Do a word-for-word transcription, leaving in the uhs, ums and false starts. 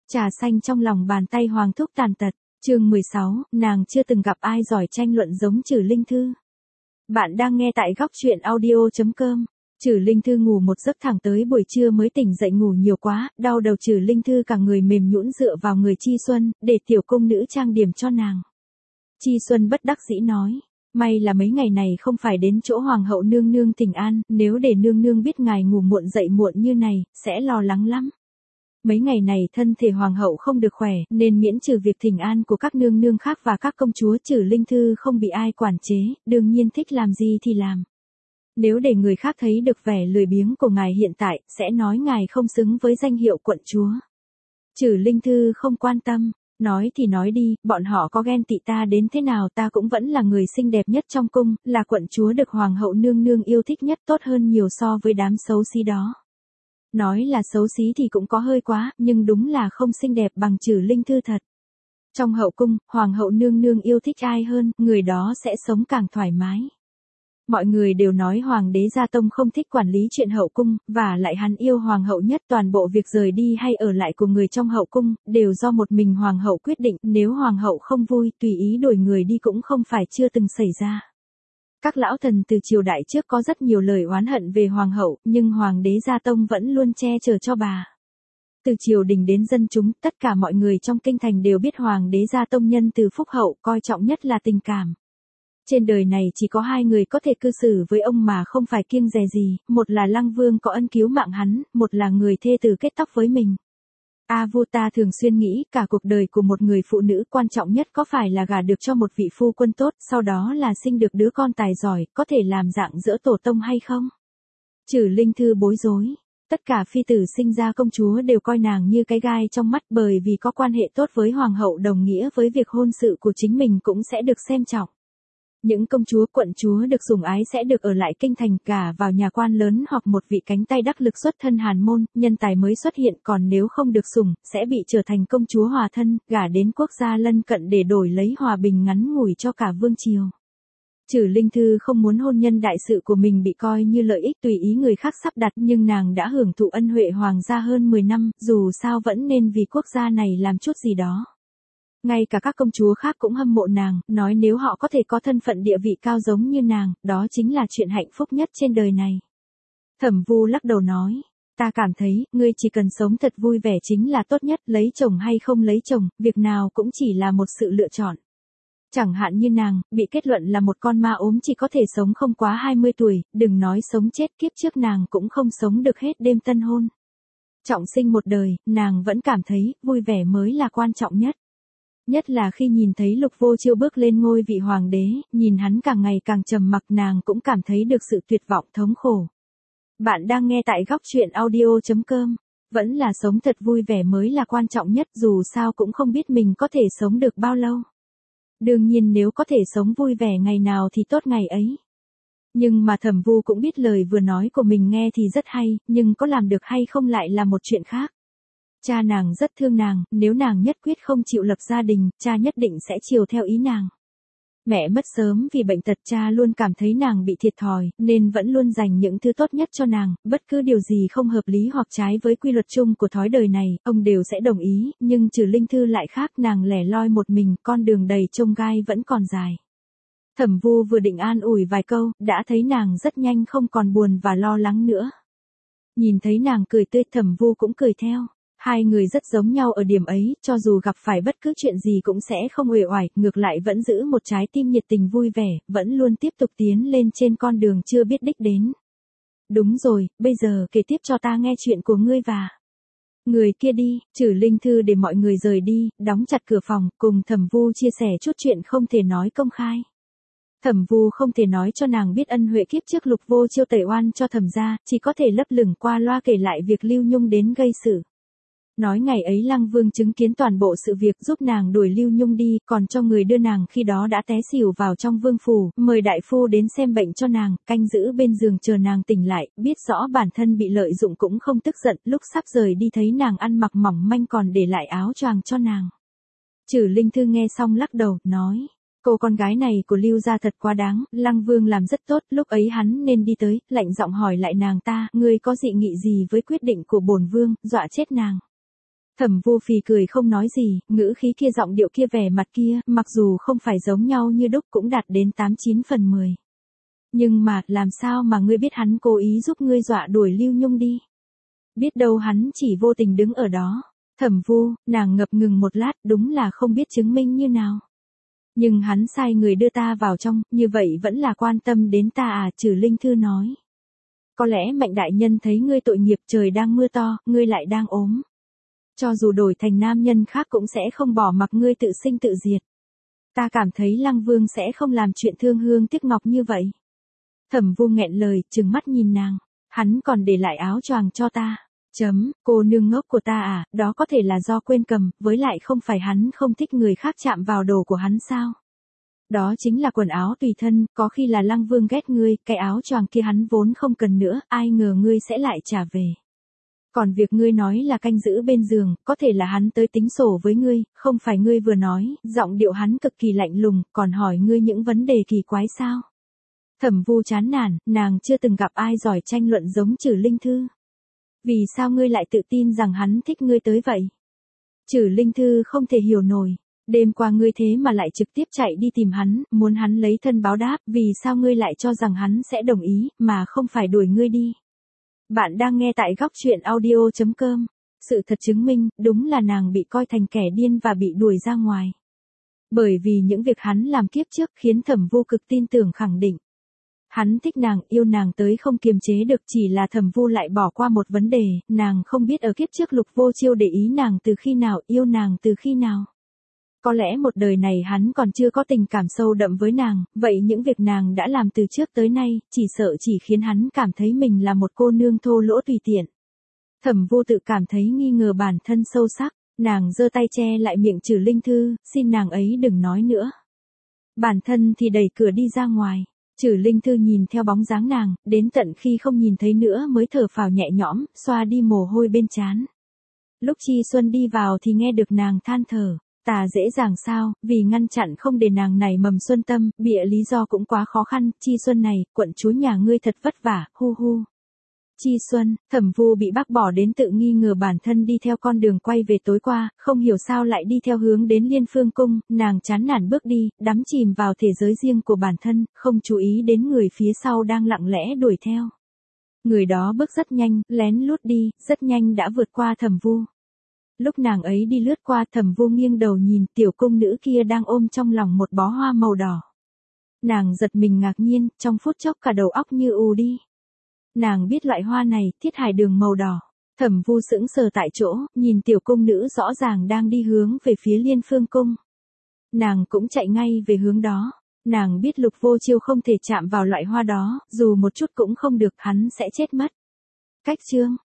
Trà xanh trong lòng bàn tay Hoàng thúc tàn tật. Chương mười sáu, nàng chưa từng gặp ai giỏi tranh luận giống Trử Linh Thư. Bạn đang nghe tại góc truyện audio chấm com. Trử Linh Thư ngủ một giấc thẳng tới buổi trưa mới tỉnh dậy, ngủ nhiều quá, đau đầu. Trử Linh Thư cả người mềm nhũn dựa vào người Chi Xuân, để tiểu cung nữ trang điểm cho nàng. Chi Xuân bất đắc dĩ nói, may là mấy ngày này không phải đến chỗ Hoàng hậu nương nương thỉnh an, nếu để nương nương biết ngài ngủ muộn dậy muộn như này, sẽ lo lắng lắm. Mấy ngày này thân thể Hoàng hậu không được khỏe, nên miễn trừ việc thỉnh an của các nương nương khác và các công chúa, Trử Linh Thư không bị ai quản chế, đương nhiên thích làm gì thì làm. Nếu để người khác thấy được vẻ lười biếng của ngài hiện tại, sẽ nói ngài không xứng với danh hiệu quận chúa. Trử Linh Thư không quan tâm, nói thì nói đi, bọn họ có ghen tị ta đến thế nào ta cũng vẫn là người xinh đẹp nhất trong cung, là quận chúa được Hoàng hậu nương nương yêu thích nhất, tốt hơn nhiều so với đám xấu xí đó. Nói là xấu xí thì cũng có hơi quá, nhưng đúng là không xinh đẹp bằng Trử Linh Thư thật. Trong hậu cung, Hoàng hậu nương nương yêu thích ai hơn, người đó sẽ sống càng thoải mái. Mọi người đều nói Hoàng đế Gia Tông không thích quản lý chuyện hậu cung, và lại hắn yêu Hoàng hậu nhất, toàn bộ việc rời đi hay ở lại của người trong hậu cung, đều do một mình Hoàng hậu quyết định, nếu Hoàng hậu không vui, tùy ý đổi người đi cũng không phải chưa từng xảy ra. Các lão thần từ triều đại trước có rất nhiều lời oán hận về Hoàng hậu, nhưng Hoàng đế Gia Tông vẫn luôn che chở cho bà. Từ triều đình đến dân chúng, tất cả mọi người trong kinh thành đều biết Hoàng đế Gia Tông nhân từ phúc hậu, coi trọng nhất là tình cảm. Trên đời này chỉ có hai người có thể cư xử với ông mà không phải kiêng dè gì, một là Lăng Vương có ân cứu mạng hắn, một là người thê tử kết tóc với mình. A Vu ta thường xuyên nghĩ, cả cuộc đời của một người phụ nữ quan trọng nhất có phải là gả được cho một vị phu quân tốt, sau đó là sinh được đứa con tài giỏi, có thể làm dạng dỡ tổ tông hay không? Trử Linh Thư bối rối. Tất cả phi tử sinh ra công chúa đều coi nàng như cái gai trong mắt, bởi vì có quan hệ tốt với Hoàng hậu đồng nghĩa với việc hôn sự của chính mình cũng sẽ được xem trọng. Những công chúa quận chúa được sủng ái sẽ được ở lại kinh thành, cả vào nhà quan lớn hoặc một vị cánh tay đắc lực xuất thân hàn môn, nhân tài mới xuất hiện, còn nếu không được sủng, sẽ bị trở thành công chúa hòa thân, gả đến quốc gia lân cận để đổi lấy hòa bình ngắn ngủi cho cả vương triều. Trử Linh Thư không muốn hôn nhân đại sự của mình bị coi như lợi ích tùy ý người khác sắp đặt, nhưng nàng đã hưởng thụ ân huệ hoàng gia hơn mười năm, dù sao vẫn nên vì quốc gia này làm chút gì đó. Ngay cả các công chúa khác cũng hâm mộ nàng, nói nếu họ có thể có thân phận địa vị cao giống như nàng, đó chính là chuyện hạnh phúc nhất trên đời này. Thẩm Vu lắc đầu nói, ta cảm thấy, ngươi chỉ cần sống thật vui vẻ chính là tốt nhất, lấy chồng hay không lấy chồng, việc nào cũng chỉ là một sự lựa chọn. Chẳng hạn như nàng, bị kết luận là một con ma ốm chỉ có thể sống không quá hai mươi tuổi, đừng nói sống chết, kiếp trước nàng cũng không sống được hết đêm tân hôn. Trọng sinh một đời, nàng vẫn cảm thấy, vui vẻ mới là quan trọng nhất. Nhất là khi nhìn thấy Lục Vô Chiêu bước lên ngôi vị hoàng đế, nhìn hắn càng ngày càng trầm mặc, nàng cũng cảm thấy được sự tuyệt vọng thống khổ. Bạn đang nghe tại góc truyện audio chấm com. Vẫn là sống thật vui vẻ mới là quan trọng nhất, dù sao cũng không biết mình có thể sống được bao lâu. Đương nhiên nếu có thể sống vui vẻ ngày nào thì tốt ngày ấy. Nhưng mà Thẩm Vu cũng biết lời vừa nói của mình nghe thì rất hay, nhưng có làm được hay không lại là một chuyện khác. Cha nàng rất thương nàng, nếu nàng nhất quyết không chịu lập gia đình, cha nhất định sẽ chiều theo ý nàng. Mẹ mất sớm vì bệnh tật, cha luôn cảm thấy nàng bị thiệt thòi, nên vẫn luôn dành những thứ tốt nhất cho nàng, bất cứ điều gì không hợp lý hoặc trái với quy luật chung của thói đời này, ông đều sẽ đồng ý, nhưng Trử Linh Thư lại khác, nàng lẻ loi một mình, con đường đầy chông gai vẫn còn dài. Thẩm Vu vừa định an ủi vài câu, đã thấy nàng rất nhanh không còn buồn và lo lắng nữa. Nhìn thấy nàng cười tươi, Thẩm Vu cũng cười theo. Hai người rất giống nhau ở điểm ấy, cho dù gặp phải bất cứ chuyện gì cũng sẽ không uể oải, ngược lại vẫn giữ một trái tim nhiệt tình vui vẻ, vẫn luôn tiếp tục tiến lên trên con đường chưa biết đích đến. Đúng rồi, bây giờ kể tiếp cho ta nghe chuyện của ngươi và người kia đi. Trử Linh Thư để mọi người rời đi, đóng chặt cửa phòng, cùng Thẩm Vu chia sẻ chút chuyện không thể nói công khai. Thẩm Vu không thể nói cho nàng biết ân huệ kiếp trước Lục Vô Chiêu tẩy oan cho Thẩm gia, chỉ có thể lấp lửng qua loa kể lại việc Lưu Nhung đến gây sự. Nói ngày ấy Lăng Vương chứng kiến toàn bộ sự việc, giúp nàng đuổi Lưu Nhung đi, còn cho người đưa nàng khi đó đã té xỉu vào trong vương phủ, mời đại phu đến xem bệnh cho nàng, canh giữ bên giường chờ nàng tỉnh lại, biết rõ bản thân bị lợi dụng cũng không tức giận, lúc sắp rời đi thấy nàng ăn mặc mỏng manh còn để lại áo choàng cho nàng. Trử Linh Thư nghe xong lắc đầu, nói, cô con gái này của Lưu gia thật quá đáng, Lăng Vương làm rất tốt, lúc ấy hắn nên đi tới, lạnh giọng hỏi lại nàng ta, ngươi có dị nghị gì với quyết định của bổn vương, dọa chết nàng. Thẩm Vu phì cười không nói gì, ngữ khí kia giọng điệu kia vẻ mặt kia, mặc dù không phải giống nhau như đúc cũng đạt đến tám chín phần mười. Nhưng mà, làm sao mà ngươi biết hắn cố ý giúp ngươi dọa đuổi Lưu Nhung đi? Biết đâu hắn chỉ vô tình đứng ở đó. Thẩm Vu, nàng ngập ngừng một lát, đúng là không biết chứng minh như nào. Nhưng hắn sai người đưa ta vào trong, như vậy vẫn là quan tâm đến ta à, Trừ Linh Thư nói. Có lẽ Mạnh đại nhân thấy ngươi tội nghiệp, trời đang mưa to, ngươi lại đang ốm. Cho dù đổi thành nam nhân khác cũng sẽ không bỏ mặc ngươi tự sinh tự diệt. Ta cảm thấy Lăng Vương sẽ không làm chuyện thương hương tiếc ngọc như vậy. Thẩm Vu nghẹn lời, trừng mắt nhìn nàng. Hắn còn để lại áo choàng cho ta. Chấm, cô nương ngốc của ta à, đó có thể là do quên cầm, với lại không phải hắn không thích người khác chạm vào đồ của hắn sao? Đó chính là quần áo tùy thân, có khi là Lăng Vương ghét ngươi, cái áo choàng kia hắn vốn không cần nữa, ai ngờ ngươi sẽ lại trả về. Còn việc ngươi nói là canh giữ bên giường, có thể là hắn tới tính sổ với ngươi, không phải ngươi vừa nói, giọng điệu hắn cực kỳ lạnh lùng, còn hỏi ngươi những vấn đề kỳ quái sao? Thẩm Vu chán nản, nàng chưa từng gặp ai giỏi tranh luận giống Trừ Linh Thư. Vì sao ngươi lại tự tin rằng hắn thích ngươi tới vậy? Trừ Linh Thư không thể hiểu nổi. Đêm qua ngươi thế mà lại trực tiếp chạy đi tìm hắn, muốn hắn lấy thân báo đáp, vì sao ngươi lại cho rằng hắn sẽ đồng ý, mà không phải đuổi ngươi đi? Bạn đang nghe tại góc truyện audio chấm com. Sự thật chứng minh, đúng là nàng bị coi thành kẻ điên và bị đuổi ra ngoài. Bởi vì những việc hắn làm kiếp trước khiến Thẩm Vu cực tin tưởng khẳng định. Hắn thích nàng, yêu nàng tới không kiềm chế được, chỉ là Thẩm Vu lại bỏ qua một vấn đề, nàng không biết ở kiếp trước Lục Vô Chiêu để ý nàng từ khi nào, yêu nàng từ khi nào. Có lẽ một đời này hắn còn chưa có tình cảm sâu đậm với nàng, vậy những việc nàng đã làm từ trước tới nay, chỉ sợ chỉ khiến hắn cảm thấy mình là một cô nương thô lỗ tùy tiện. Thẩm Vu tự cảm thấy nghi ngờ bản thân sâu sắc, nàng giơ tay che lại miệng Trừ Linh Thư, xin nàng ấy đừng nói nữa. Bản thân thì đẩy cửa đi ra ngoài. Trừ Linh Thư nhìn theo bóng dáng nàng, đến tận khi không nhìn thấy nữa mới thở phào nhẹ nhõm, xoa đi mồ hôi bên trán. Lúc Chi Xuân đi vào thì nghe được nàng than thở, ta dễ dàng sao, vì ngăn chặn không để nàng này mầm xuân tâm, bịa lý do cũng quá khó khăn, Chi Xuân này, quận chúa nhà ngươi thật vất vả, hu hu. Chi Xuân, Thẩm Vu bị bác bỏ đến tự nghi ngờ bản thân đi theo con đường quay về tối qua, không hiểu sao lại đi theo hướng đến Liên Phương Cung, nàng chán nản bước đi, đắm chìm vào thế giới riêng của bản thân, không chú ý đến người phía sau đang lặng lẽ đuổi theo. Người đó bước rất nhanh, lén lút đi, rất nhanh đã vượt qua Thẩm Vu. Lúc nàng ấy đi lướt qua, Thẩm Vu nghiêng đầu nhìn tiểu cung nữ kia đang ôm trong lòng một bó hoa màu đỏ. Nàng giật mình ngạc nhiên, trong phút chốc cả đầu óc như ù đi. Nàng biết loại hoa này, thiết hải đường màu đỏ. Thẩm Vu sững sờ tại chỗ, nhìn tiểu cung nữ rõ ràng đang đi hướng về phía Liên Phương Cung. Nàng cũng chạy ngay về hướng đó. Nàng biết Lục Vô Chiêu không thể chạm vào loại hoa đó, dù một chút cũng không được, hắn sẽ chết mất. Cách chương